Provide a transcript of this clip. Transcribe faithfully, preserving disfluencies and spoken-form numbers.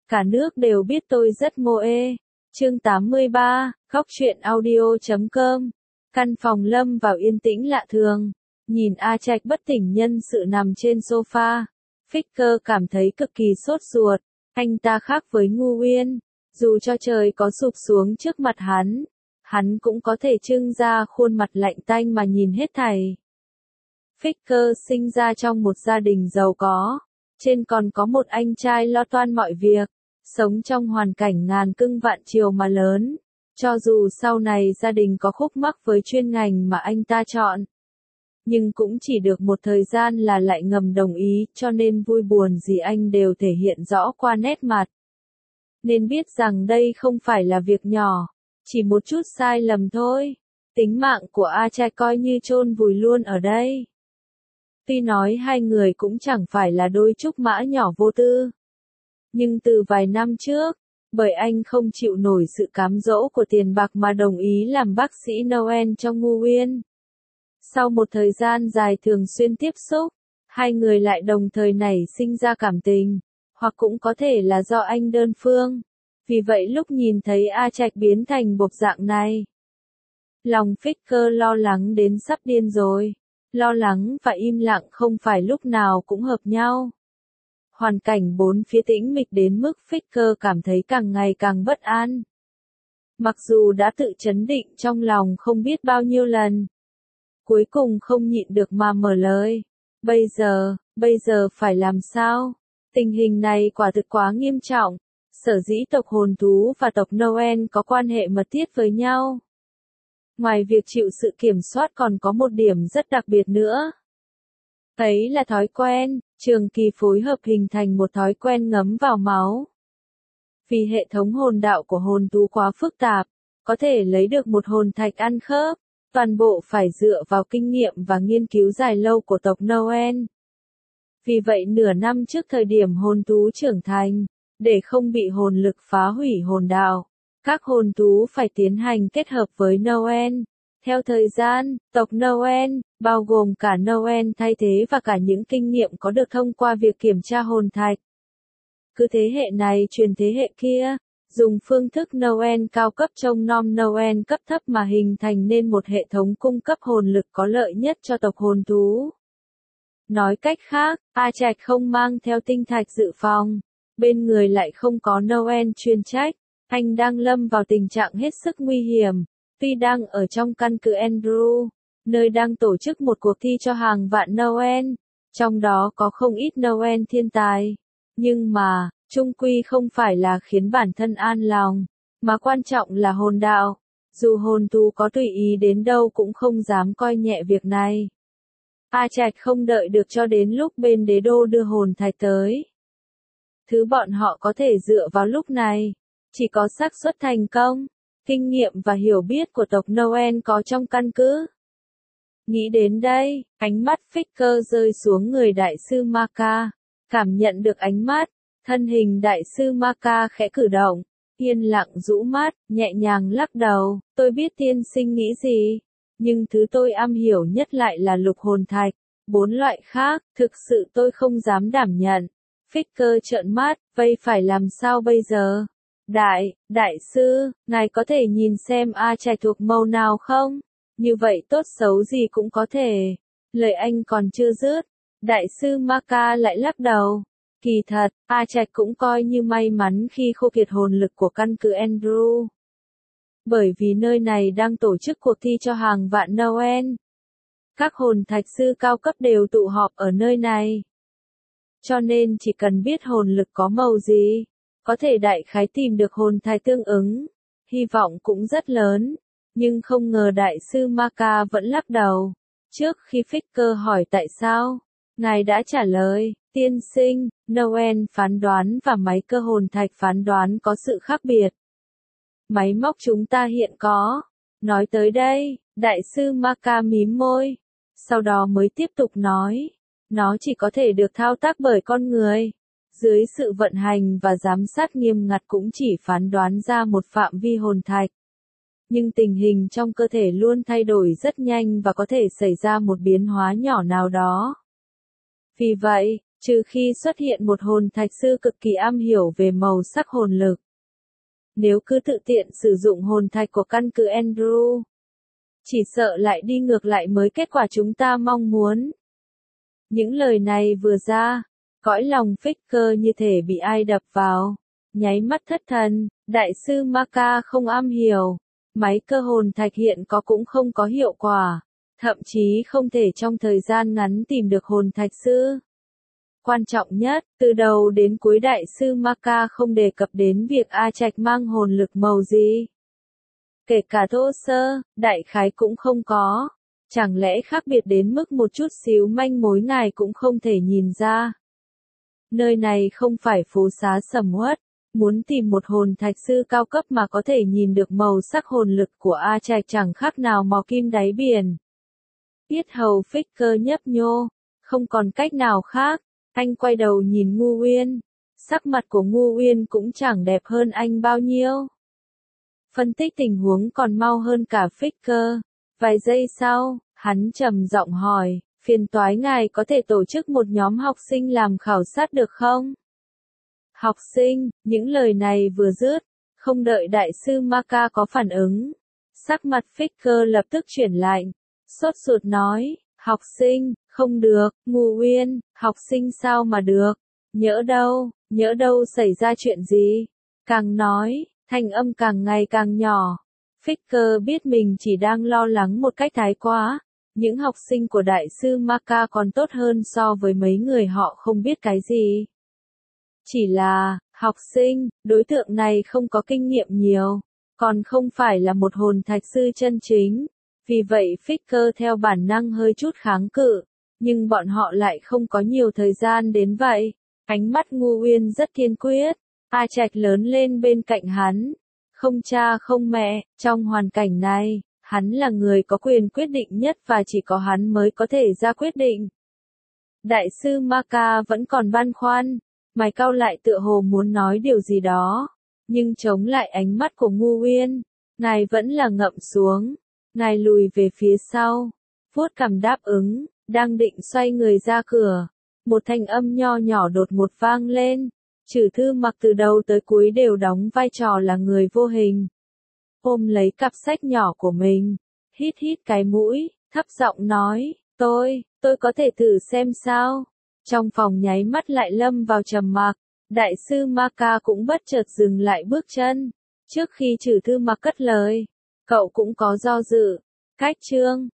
Cả nước đều biết tôi rất moe. Chương tám mươi ba, khóc chuyện audio chấm com. Căn phòng lâm vào yên tĩnh lạ thường. Nhìn A Trạch bất tỉnh nhân sự nằm trên sofa. Ficker cảm thấy cực kỳ sốt ruột. Anh ta khác với Ngu Uyên. Dù cho trời có sụp xuống trước mặt hắn, hắn cũng có thể trưng ra khuôn mặt lạnh tanh mà nhìn hết thảy. Ficker sinh ra trong một gia đình giàu có. Trên còn có một anh trai lo toan mọi việc. Sống trong hoàn cảnh ngàn cưng vạn chiều mà lớn. Cho dù sau này gia đình có khúc mắc với chuyên ngành mà anh ta chọn, nhưng cũng chỉ được một thời gian là lại ngầm đồng ý, cho nên vui buồn gì anh đều thể hiện rõ qua nét mặt. Nên biết rằng đây không phải là việc nhỏ, chỉ một chút sai lầm thôi. Tính mạng của A Trai coi như chôn vùi luôn ở đây. Tuy nói hai người cũng chẳng phải là đôi trúc mã nhỏ vô tư. Nhưng từ vài năm trước, bởi anh không chịu nổi sự cám dỗ của tiền bạc mà đồng ý làm bác sĩ Noel cho Ngu Uyên. Sau một thời gian dài thường xuyên tiếp xúc, hai người lại đồng thời nảy sinh ra cảm tình, hoặc cũng có thể là do anh đơn phương. Vì vậy lúc nhìn thấy A Trạch biến thành bộ dạng này, lòng Ficker lo lắng đến sắp điên rồi. Lo lắng và im lặng không phải lúc nào cũng hợp nhau. Hoàn cảnh bốn phía tĩnh mịch đến mức Ficker cảm thấy càng ngày càng bất an. Mặc dù đã tự trấn định trong lòng không biết bao nhiêu lần, cuối cùng không nhịn được mà mở lời. Bây giờ, bây giờ phải làm sao? Tình hình này quả thực quá nghiêm trọng. Sở dĩ tộc hồn thú và tộc Noel có quan hệ mật thiết với nhau. Ngoài việc chịu sự kiểm soát còn có một điểm rất đặc biệt nữa. Ấy là thói quen, trường kỳ phối hợp hình thành một thói quen ngấm vào máu. Vì hệ thống hồn đạo của hồn thú quá phức tạp, có thể lấy được một hồn thạch ăn khớp, toàn bộ phải dựa vào kinh nghiệm và nghiên cứu dài lâu của tộc Noel. Vì vậy nửa năm trước thời điểm hồn thú trưởng thành, để không bị hồn lực phá hủy hồn đạo, các hồn thú phải tiến hành kết hợp với Noel. Theo thời gian, tộc Noel, bao gồm cả Noel thay thế và cả những kinh nghiệm có được thông qua việc kiểm tra hồn thạch. Cứ thế hệ này truyền thế hệ kia, dùng phương thức Noel cao cấp trông nom Noel cấp thấp mà hình thành nên một hệ thống cung cấp hồn lực có lợi nhất cho tộc hồn thú. Nói cách khác, A Trạch không mang theo tinh thạch dự phòng, bên người lại không có Noel chuyên trách, anh đang lâm vào tình trạng hết sức nguy hiểm. Tuy đang ở trong căn cứ Andrew, nơi đang tổ chức một cuộc thi cho hàng vạn Noel, trong đó có không ít Noel thiên tài, nhưng mà, chung quy không phải là khiến bản thân an lòng, mà quan trọng là hồn đạo. Dù hồn thú có tùy ý đến đâu cũng không dám coi nhẹ việc này. A Trạch không đợi được cho đến lúc bên đế đô đưa hồn thạch tới. Thứ bọn họ có thể dựa vào lúc này, chỉ có xác suất thành công, kinh nghiệm và hiểu biết của tộc Noel có trong căn cứ. Nghĩ đến đây, ánh mắt Ficker rơi xuống người đại sư Maka. Cảm nhận được ánh mắt, thân hình đại sư Maka khẽ cử động, yên lặng rũ mắt, nhẹ nhàng lắc đầu. Tôi biết tiên sinh nghĩ gì, nhưng thứ tôi am hiểu nhất lại là lục hồn thạch. Bốn loại khác, thực sự tôi không dám đảm nhận. Ficker trợn mắt, vậy phải làm sao bây giờ? Đại, đại sư, ngài có thể nhìn xem A Trạch thuộc màu nào không? Như vậy tốt xấu gì cũng có thể. Lời anh còn chưa dứt, đại sư Maka lại lắc đầu. Kỳ thật, A Trạch cũng coi như may mắn khi khô kiệt hồn lực của căn cứ Andrew. Bởi vì nơi này đang tổ chức cuộc thi cho hàng vạn Noel. Các hồn thạch sư cao cấp đều tụ họp ở nơi này. Cho nên chỉ cần biết hồn lực có màu gì, có thể đại khái tìm được hồn thạch tương ứng. Hy vọng cũng rất lớn, nhưng không ngờ đại sư Maka vẫn lắc đầu. Trước khi Ficker hỏi tại sao, ngài đã trả lời, tiên sinh, Noel phán đoán và máy cơ hồn thạch phán đoán có sự khác biệt. Máy móc chúng ta hiện có. Nói tới đây, đại sư Maka mím môi, sau đó mới tiếp tục nói, nó chỉ có thể được thao tác bởi con người. Dưới sự vận hành và giám sát nghiêm ngặt cũng chỉ phán đoán ra một phạm vi hồn thạch. Nhưng tình hình trong cơ thể luôn thay đổi rất nhanh và có thể xảy ra một biến hóa nhỏ nào đó. Vì vậy, Trừ khi xuất hiện một hồn thạch sư cực kỳ am hiểu về màu sắc hồn lực. Nếu cứ tự tiện sử dụng hồn thạch của căn cứ Andrew, chỉ sợ lại đi ngược lại mới kết quả chúng ta mong muốn. Những lời này vừa ra, cõi lòng Ficker như thể bị ai đập vào, nháy mắt thất thần. Đại sư Maka không am hiểu, máy cơ hồn thạch hiện có cũng không có hiệu quả, thậm chí không thể trong thời gian ngắn tìm được hồn thạch sư. Quan trọng nhất, từ đầu đến cuối đại sư Maka không đề cập đến việc A Trạch mang hồn lực màu gì. Kể cả thô sơ, đại khái cũng không có. Chẳng lẽ khác biệt đến mức một chút xíu manh mối ngài cũng không thể nhìn ra. Nơi này không phải phố xá sầm uất, muốn tìm một hồn thạch sư cao cấp mà có thể nhìn được màu sắc hồn lực của A Trạch chẳng khác nào mò kim đáy biển. Yết hầu Ficker nhấp nhô, không còn cách nào khác, anh quay đầu nhìn Ngu Uyên, sắc mặt của Ngu Uyên cũng chẳng đẹp hơn anh bao nhiêu. Phân tích tình huống còn mau hơn cả Ficker. Vài giây sau, hắn trầm giọng hỏi, phiền toái ngài có thể tổ chức một nhóm học sinh làm khảo sát được không? Học sinh, những lời này vừa dứt, không đợi đại sư Maka có phản ứng. Sắc mặt Ficker lập tức chuyển lạnh, sốt ruột nói, học sinh, không được, Ngu Uyên, học sinh sao mà được, nhỡ đâu, nhỡ đâu xảy ra chuyện gì? Càng nói, thanh âm càng ngày càng nhỏ. Ficker biết mình chỉ đang lo lắng một cách thái quá, những học sinh của đại sư Maka còn tốt hơn so với mấy người họ không biết cái gì. Chỉ là, học sinh, đối tượng này không có kinh nghiệm nhiều, còn không phải là một hồn thạch sư chân chính, vì vậy Ficker theo bản năng hơi chút kháng cự, nhưng bọn họ lại không có nhiều thời gian đến vậy. Ánh mắt Ngu Uyên rất kiên quyết, A Trạch lớn lên bên cạnh hắn. Không cha không mẹ, trong hoàn cảnh này, hắn là người có quyền quyết định nhất và chỉ có hắn mới có thể ra quyết định. Đại sư Maka vẫn còn băn khoăn, mày cau lại tựa hồ muốn nói điều gì đó, nhưng chống lại ánh mắt của Ngu Uyên, ngài vẫn là ngậm xuống, ngài lùi về phía sau, vuốt cằm đáp ứng, đang định xoay người ra cửa, một thanh âm nho nhỏ đột ngột vang lên. Trừ Thư Mặc từ đầu tới cuối đều đóng vai trò là người vô hình. Ôm lấy cặp sách nhỏ của mình, hít hít cái mũi, thấp giọng nói, tôi, tôi có thể thử xem sao. Trong phòng nháy mắt lại lâm vào trầm mặc, đại sư Maka cũng bất chợt dừng lại bước chân. Trước khi Trừ Thư Mặc cất lời, cậu cũng có do dự. Cách chương